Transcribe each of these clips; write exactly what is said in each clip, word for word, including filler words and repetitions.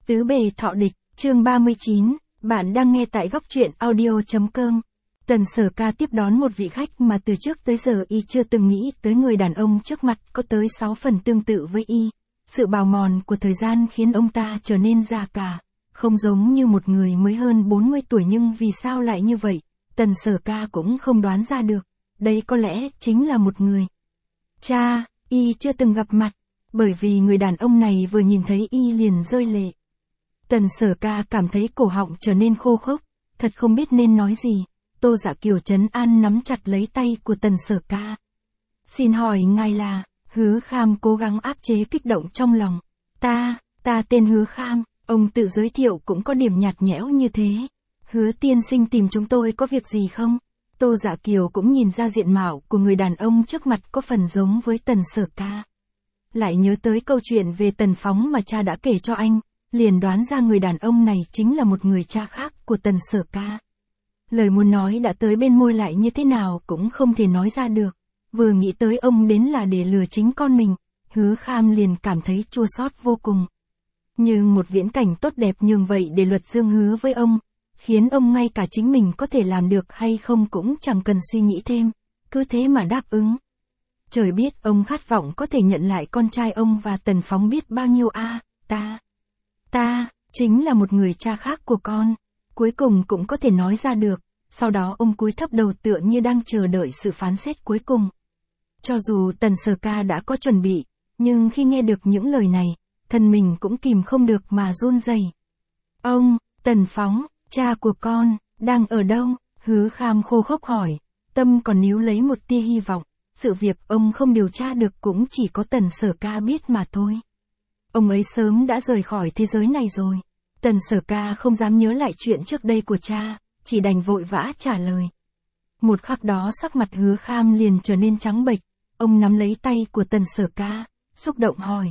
Tứ bề thọ địch, chương ba mươi chín, bạn đang nghe tại góc truyện audio chấm com. Tần Sở Ca tiếp đón một vị khách mà từ trước tới giờ y chưa từng nghĩ tới người đàn ông trước mặt có tới sáu phần tương tự với y. Sự bào mòn của thời gian khiến ông ta trở nên già cả, không giống như một người mới hơn bốn mươi tuổi, nhưng vì sao lại như vậy, Tần Sở Ca cũng không đoán ra được. Đây có lẽ chính là một người cha, y chưa từng gặp mặt, bởi vì người đàn ông này vừa nhìn thấy y liền rơi lệ. Tần Sở Ca cảm thấy cổ họng trở nên khô khốc, thật không biết nên nói gì. Tô Dạ Kiều trấn an nắm chặt lấy tay của Tần Sở Ca. Xin hỏi ngài là? Hứa Kham cố gắng áp chế kích động trong lòng. Ta, ta tên Hứa Kham, ông tự giới thiệu cũng có điểm nhạt nhẽo như thế. Hứa tiên sinh tìm chúng tôi có việc gì không? Tô Dạ Kiều cũng nhìn ra diện mạo của người đàn ông trước mặt có phần giống với Tần Sở Ca. Lại nhớ tới câu chuyện về Tần Phóng mà cha đã kể cho anh, liền đoán ra người đàn ông này chính là một người cha khác của Tần Sở Ca. Lời muốn nói đã tới bên môi lại như thế nào cũng không thể nói ra được. Vừa nghĩ tới ông đến là để lừa chính con mình, Hứa Kham liền cảm thấy chua xót vô cùng. Nhưng một viễn cảnh tốt đẹp nhường vậy để Luật Dương hứa với ông, khiến ông ngay cả chính mình có thể làm được hay không cũng chẳng cần suy nghĩ thêm, cứ thế mà đáp ứng. Trời biết ông khát vọng có thể nhận lại con trai ông và Tần Phóng biết bao nhiêu a, à, ta, ta, chính là một người cha khác của con. Cuối cùng cũng có thể nói ra được, sau đó ông cúi thấp đầu tựa như đang chờ đợi sự phán xét cuối cùng. Cho dù Tần Sở Ca đã có chuẩn bị, nhưng khi nghe được những lời này, thân mình cũng kìm không được mà run rẩy. Ông, Tần Phóng, cha của con, đang ở đâu? Hứa Kham khô khốc hỏi, tâm còn níu lấy một tia hy vọng. Sự việc ông không điều tra được cũng chỉ có Tần Sở Ca biết mà thôi. Ông ấy sớm đã rời khỏi thế giới này rồi. Tần Sở Ca không dám nhớ lại chuyện trước đây của cha, chỉ đành vội vã trả lời. Một khắc đó sắc mặt Hứa Kham liền trở nên trắng bệch, ông nắm lấy tay của Tần Sở Ca, xúc động hỏi.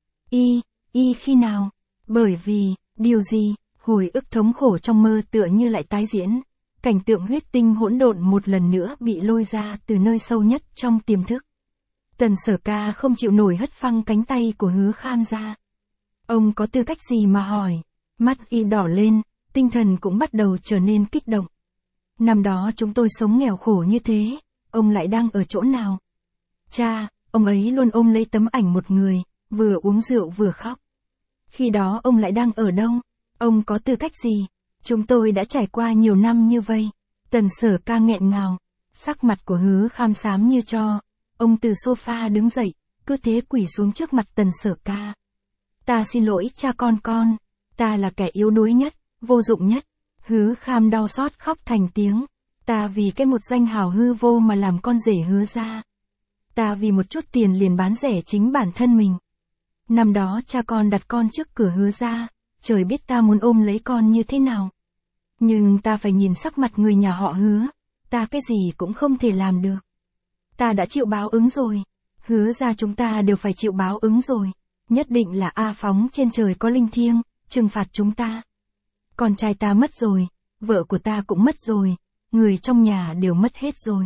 Y, y khi nào? Bởi vì, điều gì? Hồi ức thống khổ trong mơ tựa như lại tái diễn. Cảnh tượng huyết tinh hỗn độn một lần nữa bị lôi ra từ nơi sâu nhất trong tiềm thức. Tần Sở Ca không chịu nổi hất phăng cánh tay của Hứa Kham ra. Ông có tư cách gì mà hỏi? Mắt y đỏ lên, tinh thần cũng bắt đầu trở nên kích động. Năm đó chúng tôi sống nghèo khổ như thế, ông lại đang ở chỗ nào? Cha, ông ấy luôn ôm lấy tấm ảnh một người, vừa uống rượu vừa khóc. Khi đó ông lại đang ở đâu? Ông có tư cách gì? Chúng tôi đã trải qua nhiều năm như vậy. Tần Sở Ca nghẹn ngào, sắc mặt của Hứa Kham xám như tro. Ông từ sofa đứng dậy, cứ thế quỳ xuống trước mặt Tần Sở Ca. Ta xin lỗi cha con con, ta là kẻ yếu đuối nhất, vô dụng nhất. Hứa Kham đau xót khóc thành tiếng. Ta vì cái một danh hào hư vô mà làm con rể Hứa gia. Ta vì một chút tiền liền bán rẻ chính bản thân mình. Năm đó cha con đặt con trước cửa Hứa gia, trời biết ta muốn ôm lấy con như thế nào. Nhưng ta phải nhìn sắc mặt người nhà họ Hứa, ta cái gì cũng không thể làm được. Ta đã chịu báo ứng rồi, Hứa gia chúng ta đều phải chịu báo ứng rồi. Nhất định là A Phóng trên trời có linh thiêng, trừng phạt chúng ta. Con trai ta mất rồi, vợ của ta cũng mất rồi, người trong nhà đều mất hết rồi.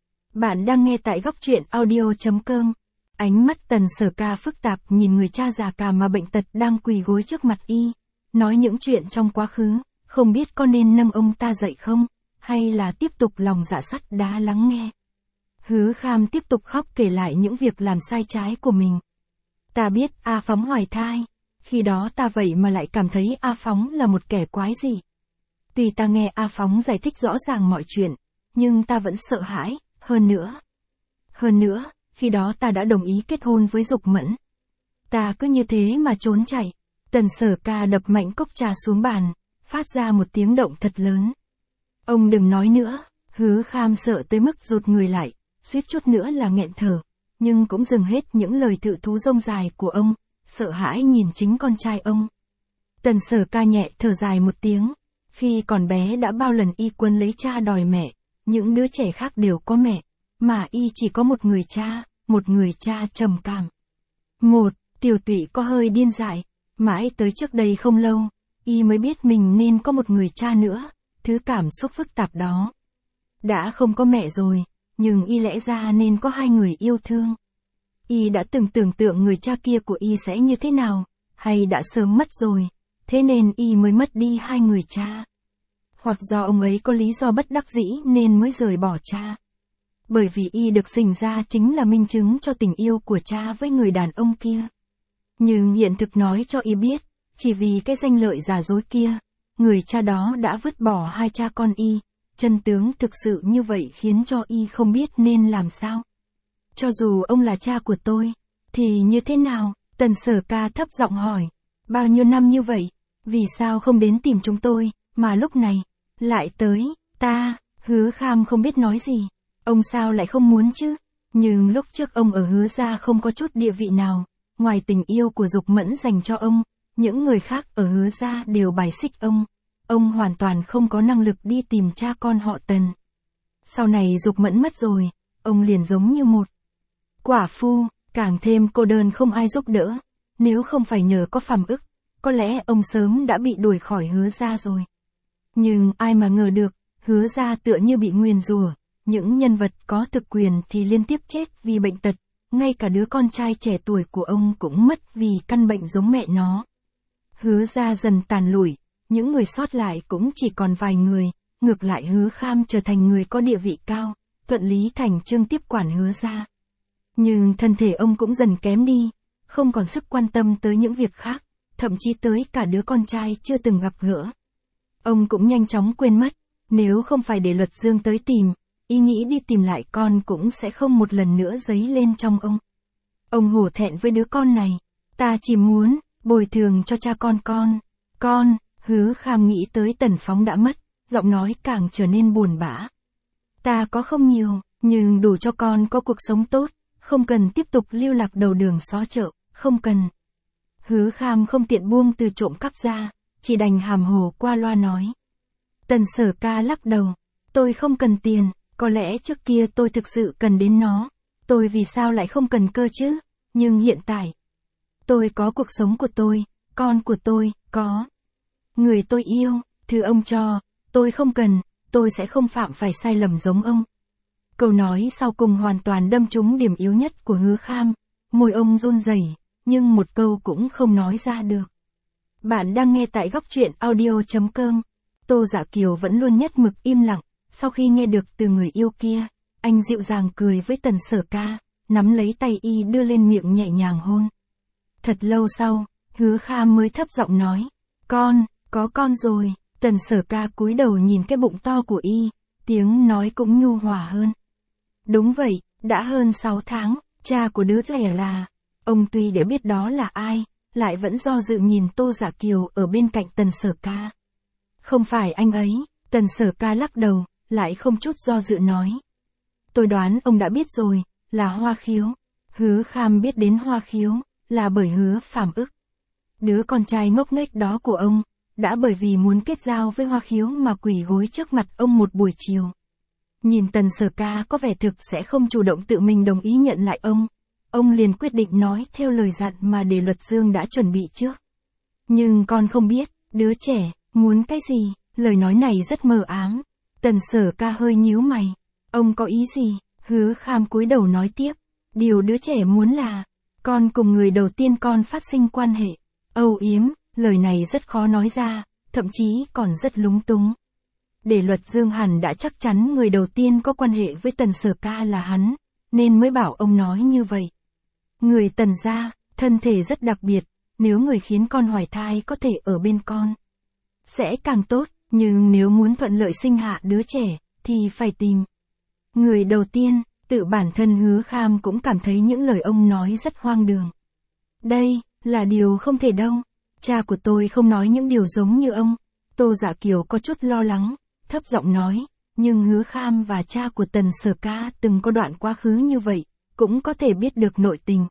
Bạn đang nghe tại góc truyện audio chấm com. Ánh mắt Tần Sở Ca phức tạp nhìn người cha già cả mà bệnh tật đang quỳ gối trước mặt y, nói những chuyện trong quá khứ, không biết có nên nâng ông ta dậy không, hay là tiếp tục lòng dạ sắt đá lắng nghe. Hứa Kham tiếp tục khóc kể lại những việc làm sai trái của mình. Ta biết A Phóng hoài thai, khi đó ta vậy mà lại cảm thấy A Phóng là một kẻ quái dị. Tuy ta nghe A Phóng giải thích rõ ràng mọi chuyện, nhưng ta vẫn sợ hãi, hơn nữa. Hơn nữa, khi đó ta đã đồng ý kết hôn với Dục Mẫn. Ta cứ như thế mà trốn chạy. Tần Sở Ca đập mạnh cốc trà xuống bàn, phát ra một tiếng động thật lớn. Ông đừng nói nữa. Hứa Kham sợ tới mức rụt người lại, suýt chút nữa là nghẹn thở, nhưng cũng dừng hết những lời tự thú rông dài của ông, sợ hãi nhìn chính con trai ông. Tần Sở Ca nhẹ thở dài một tiếng. Khi còn bé đã bao lần y quấn lấy cha đòi mẹ, những đứa trẻ khác đều có mẹ, mà y chỉ có một người cha, một người cha trầm cảm. Một, tiểu tụy có hơi điên dại, mãi tới trước đây không lâu, y mới biết mình nên có một người cha nữa, thứ cảm xúc phức tạp đó. Đã không có mẹ rồi, nhưng y lẽ ra nên có hai người yêu thương. Y đã từng tưởng tượng người cha kia của y sẽ như thế nào, hay đã sớm mất rồi, thế nên y mới mất đi hai người cha. Hoặc do ông ấy có lý do bất đắc dĩ nên mới rời bỏ cha. Bởi vì y được sinh ra chính là minh chứng cho tình yêu của cha với người đàn ông kia. Nhưng hiện thực nói cho y biết, chỉ vì cái danh lợi giả dối kia, người cha đó đã vứt bỏ hai cha con y. Chân tướng thực sự như vậy khiến cho y không biết nên làm sao. Cho dù ông là cha của tôi, thì như thế nào? Tần Sở Ca thấp giọng hỏi. Bao nhiêu năm như vậy, vì sao không đến tìm chúng tôi, mà lúc này, lại tới, ta, Hứa Kham không biết nói gì. Ông sao lại không muốn chứ? Nhưng lúc trước ông ở Hứa gia không có chút địa vị nào, ngoài tình yêu của Dục Mẫn dành cho ông, những người khác ở Hứa gia đều bài xích ông. Ông hoàn toàn không có năng lực đi tìm cha con họ Tần. Sau này Dục Mẫn mất rồi, ông liền giống như một quả phu, càng thêm cô đơn không ai giúp đỡ. Nếu không phải nhờ có Phàm Ức, có lẽ ông sớm đã bị đuổi khỏi Hứa gia rồi. Nhưng ai mà ngờ được, Hứa gia tựa như bị nguyền rủa, những nhân vật có thực quyền thì liên tiếp chết vì bệnh tật, ngay cả đứa con trai trẻ tuổi của ông cũng mất vì căn bệnh giống mẹ nó. Hứa gia dần tàn lụi, những người sót lại cũng chỉ còn vài người, ngược lại Hứa Kham trở thành người có địa vị cao, thuận lý thành chương tiếp quản Hứa gia. Nhưng thân thể ông cũng dần kém đi, không còn sức quan tâm tới những việc khác, thậm chí tới cả đứa con trai chưa từng gặp gỡ. Ông cũng nhanh chóng quên mất, nếu không phải để Luật Dương tới tìm, ý nghĩ đi tìm lại con cũng sẽ không một lần nữa dấy lên trong ông. Ông hổ thẹn với đứa con này, ta chỉ muốn bồi thường cho cha con con. Con, Hứa Kham nghĩ tới Tần Phóng đã mất, giọng nói càng trở nên buồn bã. Ta có không nhiều, nhưng đủ cho con có cuộc sống tốt, không cần tiếp tục lưu lạc đầu đường xó chợ, không cần. Hứa Kham không tiện buông từ trộm cắp ra, chỉ đành hàm hồ qua loa nói. Tần Sở Ca lắc đầu, tôi không cần tiền, có lẽ trước kia tôi thực sự cần đến nó, tôi vì sao lại không cần cơ chứ, nhưng hiện tại, tôi có cuộc sống của tôi, con của tôi, có người tôi yêu, thứ ông cho, tôi không cần, tôi sẽ không phạm phải sai lầm giống ông. Câu nói sau cùng hoàn toàn đâm trúng điểm yếu nhất của Hứa Kham, môi ông run rẩy, nhưng một câu cũng không nói ra được. Bạn đang nghe tại góc truyện audio chấm com. Tô Dạ Kiều vẫn luôn nhất mực im lặng, sau khi nghe được từ người yêu kia, anh dịu dàng cười với Tần Sở Ca, nắm lấy tay y đưa lên miệng nhẹ nhàng hôn. Thật lâu sau, Hứa Kham mới thấp giọng nói, con, có con rồi. Tần Sở Ca cúi đầu nhìn cái bụng to của y, tiếng nói cũng nhu hòa hơn. Đúng vậy, đã hơn sáu tháng, cha của đứa trẻ là... Ông tuy để biết đó là ai, lại vẫn do dự nhìn Tô Dạ Kiều ở bên cạnh Tần Sở Ca. Không phải anh ấy, Tần Sở Ca lắc đầu, lại không chút do dự nói. Tôi đoán ông đã biết rồi, là Hoa Khiếu. Hứa Kham biết đến Hoa Khiếu, là bởi Hứa Phàm Ức. Đứa con trai ngốc nghếch đó của ông, đã bởi vì muốn kết giao với Hoa Khiếu mà quỳ gối trước mặt ông một buổi chiều. Nhìn Tần Sở Ca có vẻ thực sẽ không chủ động tự mình đồng ý nhận lại ông, ông liền quyết định nói theo lời dặn mà Đề Luật Dương đã chuẩn bị trước. Nhưng con không biết, đứa trẻ, muốn cái gì, lời nói này rất mờ ám. Tần Sở Ca hơi nhíu mày, ông có ý gì? Hứa Kham cúi đầu nói tiếp, điều đứa trẻ muốn là, con cùng người đầu tiên con phát sinh quan hệ, âu yếm, lời này rất khó nói ra, thậm chí còn rất lúng túng. Đề Luật Dương hẳn đã chắc chắn người đầu tiên có quan hệ với Tần Sở Ca là hắn, nên mới bảo ông nói như vậy. Người Tần gia, thân thể rất đặc biệt, nếu người khiến con hoài thai có thể ở bên con, sẽ càng tốt, nhưng nếu muốn thuận lợi sinh hạ đứa trẻ, thì phải tìm người đầu tiên. Tự bản thân Hứa Kham cũng cảm thấy những lời ông nói rất hoang đường. Đây, là điều không thể đâu. Cha của tôi không nói những điều giống như ông. Tô Dạ Kiều có chút lo lắng, thấp giọng nói, nhưng Hứa Kham và cha của Tần Sở Ca từng có đoạn quá khứ như vậy, cũng có thể biết được nội tình.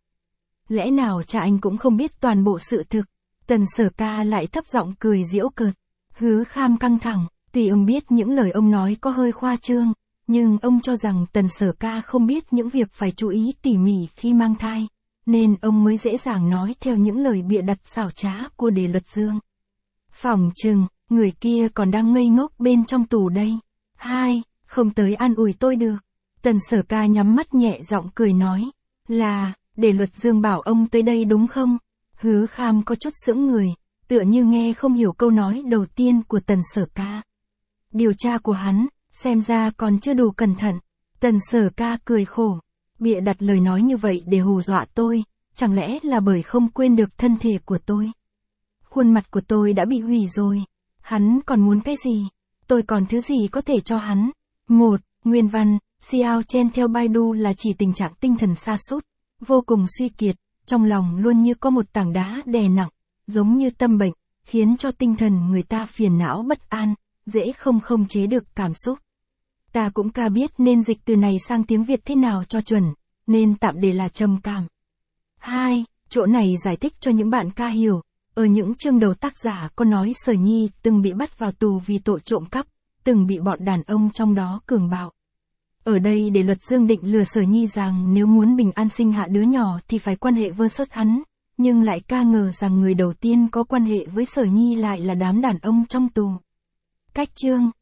Lẽ nào cha anh cũng không biết toàn bộ sự thực? Tần Sở Ca lại thấp giọng cười giễu cợt. Hứa Kham căng thẳng, tuy ông biết những lời ông nói có hơi khoa trương, nhưng ông cho rằng Tần Sở Ca không biết những việc phải chú ý tỉ mỉ khi mang thai, nên ông mới dễ dàng nói theo những lời bịa đặt xảo trá của Đề Luật Dương. Phỏng chừng, người kia còn đang ngây ngốc bên trong tù đây. Hai, không tới an ủi tôi được. Tần Sở Ca nhắm mắt nhẹ giọng cười nói, là, Đề Luật Dương bảo ông tới đây đúng không? Hứa Kham có chút sững người, tựa như nghe không hiểu câu nói đầu tiên của Tần Sở Ca. Điều tra của hắn, xem ra còn chưa đủ cẩn thận. Tần Sở Ca cười khổ, bịa đặt lời nói như vậy để hù dọa tôi, chẳng lẽ là bởi không quên được thân thể của tôi. Khuôn mặt của tôi đã bị hủy rồi, hắn còn muốn cái gì? Tôi còn thứ gì có thể cho hắn? Một, nguyên văn, Xiao Chen theo Baidu là chỉ tình trạng tinh thần sa sút, vô cùng suy kiệt, trong lòng luôn như có một tảng đá đè nặng, giống như tâm bệnh, khiến cho tinh thần người ta phiền não bất an, dễ không không chế được cảm xúc. Ta cũng ca biết nên dịch từ này sang tiếng Việt thế nào cho chuẩn, nên tạm để là trầm cảm. Hai, chỗ này giải thích cho những bạn ca hiểu, ở những chương đầu tác giả có nói Sở Nhi từng bị bắt vào tù vì tội trộm cắp, từng bị bọn đàn ông trong đó cường bạo. Ở đây để luật Dương định lừa Sở Nhi rằng nếu muốn bình an sinh hạ đứa nhỏ thì phải quan hệ versus hắn, nhưng lại ca ngờ rằng người đầu tiên có quan hệ với Sở Nhi lại là đám đàn ông trong tù. Cách chương